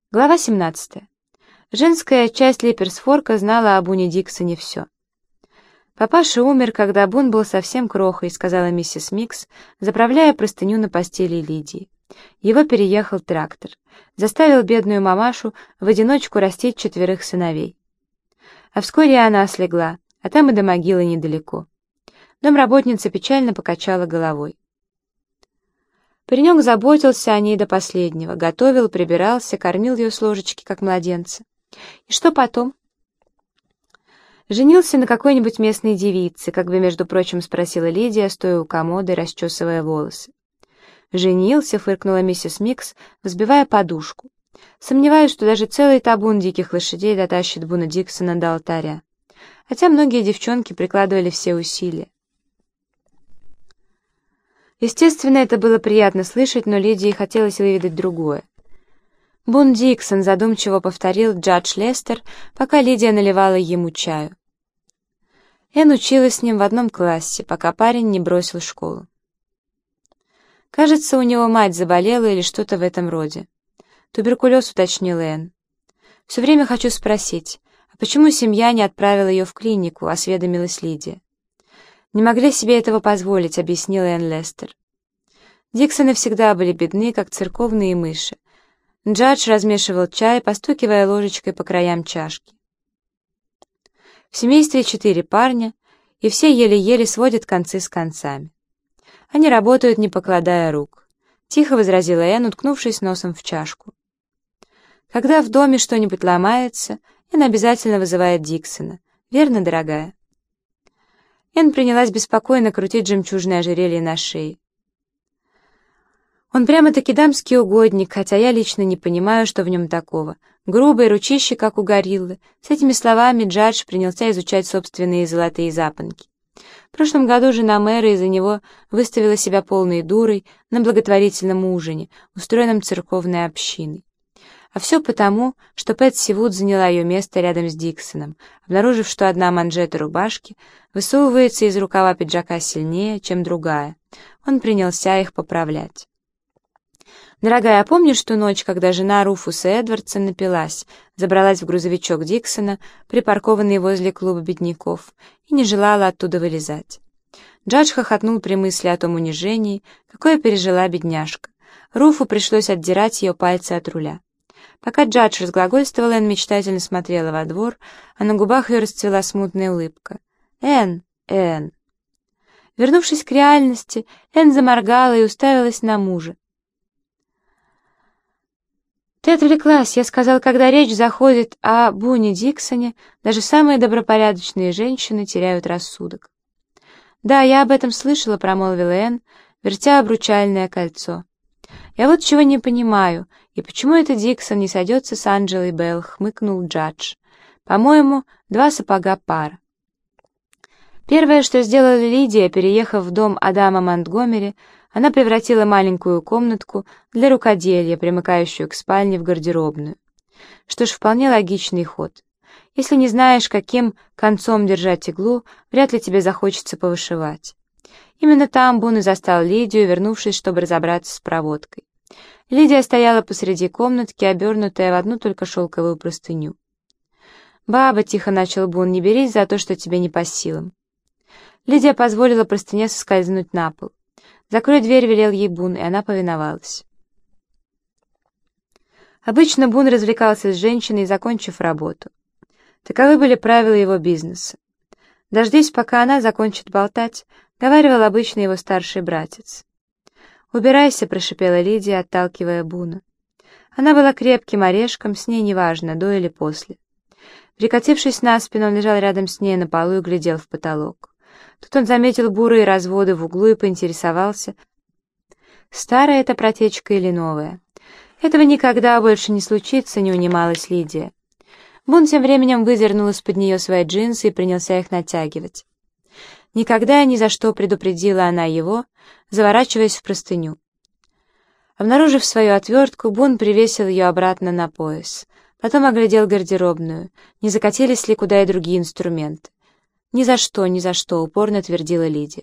Глава 17. Женская часть Липперсфорка знала о Буне Диксоне все. «Папаша умер, когда Бун был совсем крохой», — сказала миссис Микс, заправляя простыню на постели Лидии. Его переехал трактор. Заставил бедную мамашу в одиночку растить 4 сыновей. А вскоре она слегла, а там и до могилы недалеко. Домработница печально покачала головой. Паренек заботился о ней до последнего, готовил, прибирался, кормил ее с ложечки, как младенца. И что потом? Женился на какой-нибудь местной девице, как бы, между прочим, спросила Лидия, стоя у комода и расчесывая волосы. «Женился», — фыркнула миссис Микс, взбивая подушку. «Сомневаюсь, что даже целый табун диких лошадей дотащит Буна Диксона до алтаря. Хотя многие девчонки прикладывали все усилия». Естественно, это было приятно слышать, но Лидии хотелось выведать другое. «Бун Диксон», — задумчиво повторил Джадж Лестер, пока Лидия наливала ему чаю. Энн училась с ним в одном классе, пока парень не бросил школу. «Кажется, у него мать заболела или что-то в этом роде». «Туберкулез», — уточнил Энн. «Все время хочу спросить, а почему семья не отправила ее в клинику?» — осведомилась Лидия. «Не могли себе этого позволить», — объяснила Энн Лестер. Диксоны всегда были бедны, как церковные мыши. Джадж размешивал чай, постукивая ложечкой по краям чашки. В семействе 4 парня, и все еле-еле сводят концы с концами. Они работают, не покладая рук. Тихо возразила Энн, уткнувшись носом в чашку. Когда в доме что-нибудь ломается, Энн обязательно вызывает Диксона. Верно, дорогая? Энн принялась беспокойно крутить жемчужное ожерелье на шее. Он прямо-таки дамский угодник, хотя я лично не понимаю, что в нем такого. Грубые ручищи, как у гориллы. С этими словами Джадж принялся изучать собственные золотые запонки. В прошлом году жена мэра из-за него выставила себя полной дурой на благотворительном ужине, устроенном церковной общиной. А все потому, что Пэтси Вуд заняла ее место рядом с Диксоном, обнаружив, что одна манжета рубашки высовывается из рукава пиджака сильнее, чем другая. Он принялся их поправлять. «Дорогая, а помнишь ту ночь, когда жена Руфуса Эдвардса напилась, забралась в грузовичок Диксона, припаркованный возле клуба бедняков, и не желала оттуда вылезать?» Джадж хохотнул при мысли о том унижении, какое пережила бедняжка. Руфу пришлось отдирать ее пальцы от руля. Пока Джадж разглагольствовал, Энн мечтательно смотрела во двор, а на губах ее расцвела смутная улыбка. «Энн! Энн!» Вернувшись к реальности, Энн заморгала и уставилась на мужа. «Ты отвлеклась», — я сказал, когда речь заходит о Буне Диксоне, даже самые добропорядочные женщины теряют рассудок. «Да, я об этом слышала», — промолвила Энн, вертя обручальное кольцо. «Я вот чего не понимаю, и почему это Диксон не сойдется с Анджелой Белл?» — хмыкнул Джадж. «По-моему, 2 сапога пара». Первое, что сделала Лидия, переехав в дом Адама Монтгомери, она превратила маленькую комнатку для рукоделия, примыкающую к спальне, в гардеробную. Что ж, вполне логичный ход. Если не знаешь, каким концом держать иглу, вряд ли тебе захочется повышивать. Именно там Бун и застал Лидию, вернувшись, чтобы разобраться с проводкой. Лидия стояла посреди комнатки, обернутая в одну только шелковую простыню. «Баба», — тихо начал Бун, — «не берись за то, что тебе не по силам». Лидия позволила простыне соскользнуть на пол. «Закрой дверь», — велел ей Бун, и она повиновалась. Обычно Бун развлекался с женщиной, закончив работу. Таковы были правила его бизнеса. «Дождись, пока она закончит болтать», — говаривал обычно его старший братец. «Убирайся», — прошипела Лидия, отталкивая Буна. Она была крепким орешком, с ней неважно, до или после. Прикатившись на спину, он лежал рядом с ней на полу и глядел в потолок. Тут он заметил бурые разводы в углу и поинтересовался, старая это протечка или новая. «Этого никогда больше не случится», — не унималась Лидия. Бун тем временем выдернул из-под нее свои джинсы и принялся их натягивать. «Никогда и ни за что», — предупредила она его, заворачиваясь в простыню. Обнаружив свою отвертку, Бун привесил ее обратно на пояс. Потом оглядел гардеробную, не закатились ли куда и другие инструменты. «Ни за что, ни за что», — упорно твердила Лидия.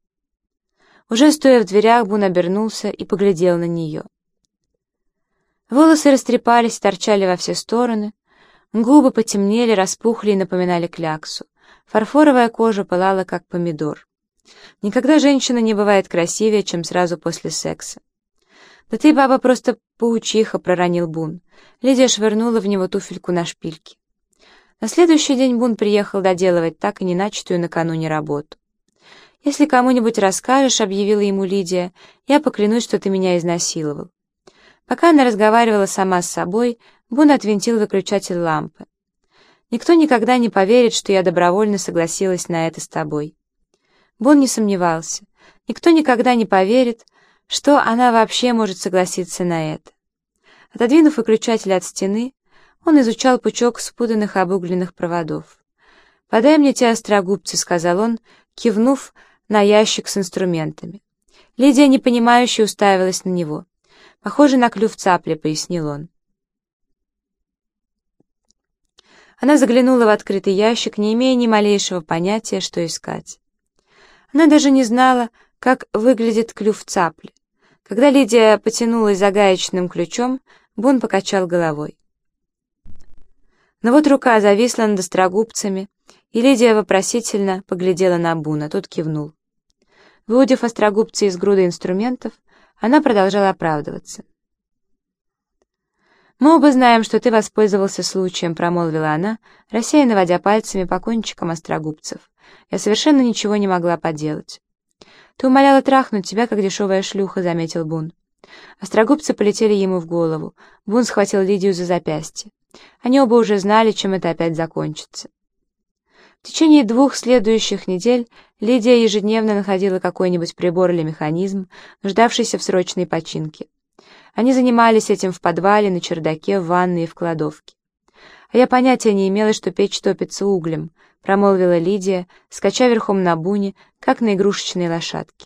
Уже стоя в дверях, Бун обернулся и поглядел на нее. Волосы растрепались, торчали во все стороны, губы потемнели, распухли и напоминали кляксу. Фарфоровая кожа пылала, как помидор. Никогда женщина не бывает красивее, чем сразу после секса. «Да ты, баба, просто паучиха», — проронил Бун. Лидия швырнула в него туфельку на шпильке. На следующий день Бун приехал доделывать так и не начатую накануне работу. «Если кому-нибудь расскажешь», — объявила ему Лидия, — «я поклянусь, что ты меня изнасиловал». Пока она разговаривала сама с собой, Бун отвинтил выключатель лампы. «Никто никогда не поверит, что я добровольно согласилась на это с тобой». Бун не сомневался. Никто никогда не поверит, что она вообще может согласиться на это. Отодвинув выключатель от стены, он изучал пучок спутанных обугленных проводов. «Подай мне те острогубцы», — сказал он, кивнув на ящик с инструментами. Лидия непонимающе уставилась на него. «Похоже на клюв цапли», — пояснил он. Она заглянула в открытый ящик, не имея ни малейшего понятия, что искать. Она даже не знала, как выглядит клюв цапли. Когда Лидия потянулась за гаечным ключом, Бун покачал головой. Но вот рука зависла над острогубцами, и Лидия вопросительно поглядела на Буна, тот кивнул. Выудив острогубцы из груды инструментов, она продолжала оправдываться. «Мы оба знаем, что ты воспользовался случаем», — промолвила она, рассеянно водя пальцами по кончикам острогубцев. «Я совершенно ничего не могла поделать». «Ты умоляла трахнуть тебя, как дешевая шлюха», — заметил Бун. Острогубцы полетели ему в голову. Бун схватил Лидию за запястье. Они оба уже знали, чем это опять закончится. В течение 2 следующих недель Лидия ежедневно находила какой-нибудь прибор или механизм, нуждавшийся в срочной починке. Они занимались этим в подвале, на чердаке, в ванной и в кладовке. «А я понятия не имела, что печь топится углем», — промолвила Лидия, скача верхом на Буне, как на игрушечной лошадке.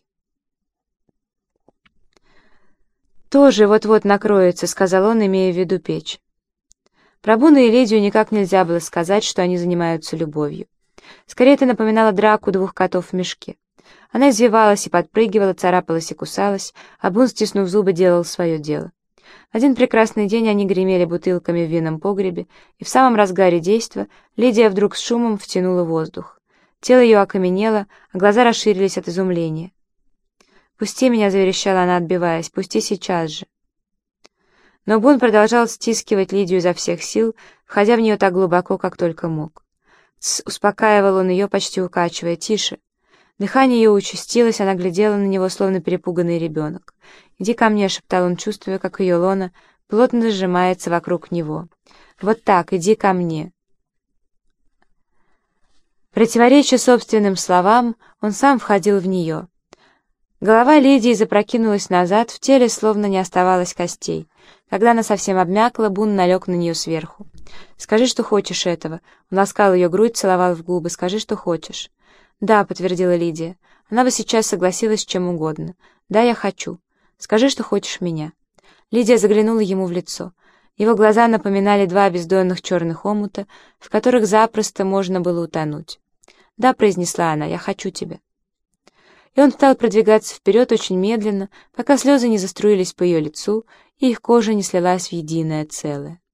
«Тоже вот-вот накроется», — сказал он, имея в виду печь. Про Буна и Лидию никак нельзя было сказать, что они занимаются любовью. Скорее, это напоминало драку 2 котов в мешке. Она извивалась и подпрыгивала, царапалась и кусалась, а Бун, стиснув зубы, делал свое дело. Один прекрасный день они гремели бутылками в винном погребе, и в самом разгаре действа Лидия вдруг с шумом втянула воздух. Тело ее окаменело, а глаза расширились от изумления. «Пусти меня», — заверещала она, отбиваясь, — «пусти сейчас же». Но Бун продолжал стискивать Лидию изо всех сил, входя в нее так глубоко, как только мог. «Тсс», — успокаивал он ее, почти укачивая, — «тише». Дыхание ее участилось, она глядела на него, словно перепуганный ребенок. «Иди ко мне», — шептал он, чувствуя, как ее лона плотно сжимается вокруг него. «Вот так, иди ко мне». Противореча собственным словам, он сам входил в нее. Голова Лидии запрокинулась назад, в теле словно не оставалось костей. Когда она совсем обмякла, Бун налег на нее сверху. «Скажи, что хочешь этого». Он ласкал ее грудь, целовал в губы. «Скажи, что хочешь». «Да», — подтвердила Лидия. Она бы сейчас согласилась с чем угодно. «Да, я хочу. Скажи, что хочешь меня». Лидия заглянула ему в лицо. Его глаза напоминали 2 бездонных черных омута, в которых запросто можно было утонуть. «Да», — произнесла она, — «я хочу тебя». И он стал продвигаться вперед очень медленно, пока слезы не заструились по ее лицу, и их кожа не слилась в единое целое.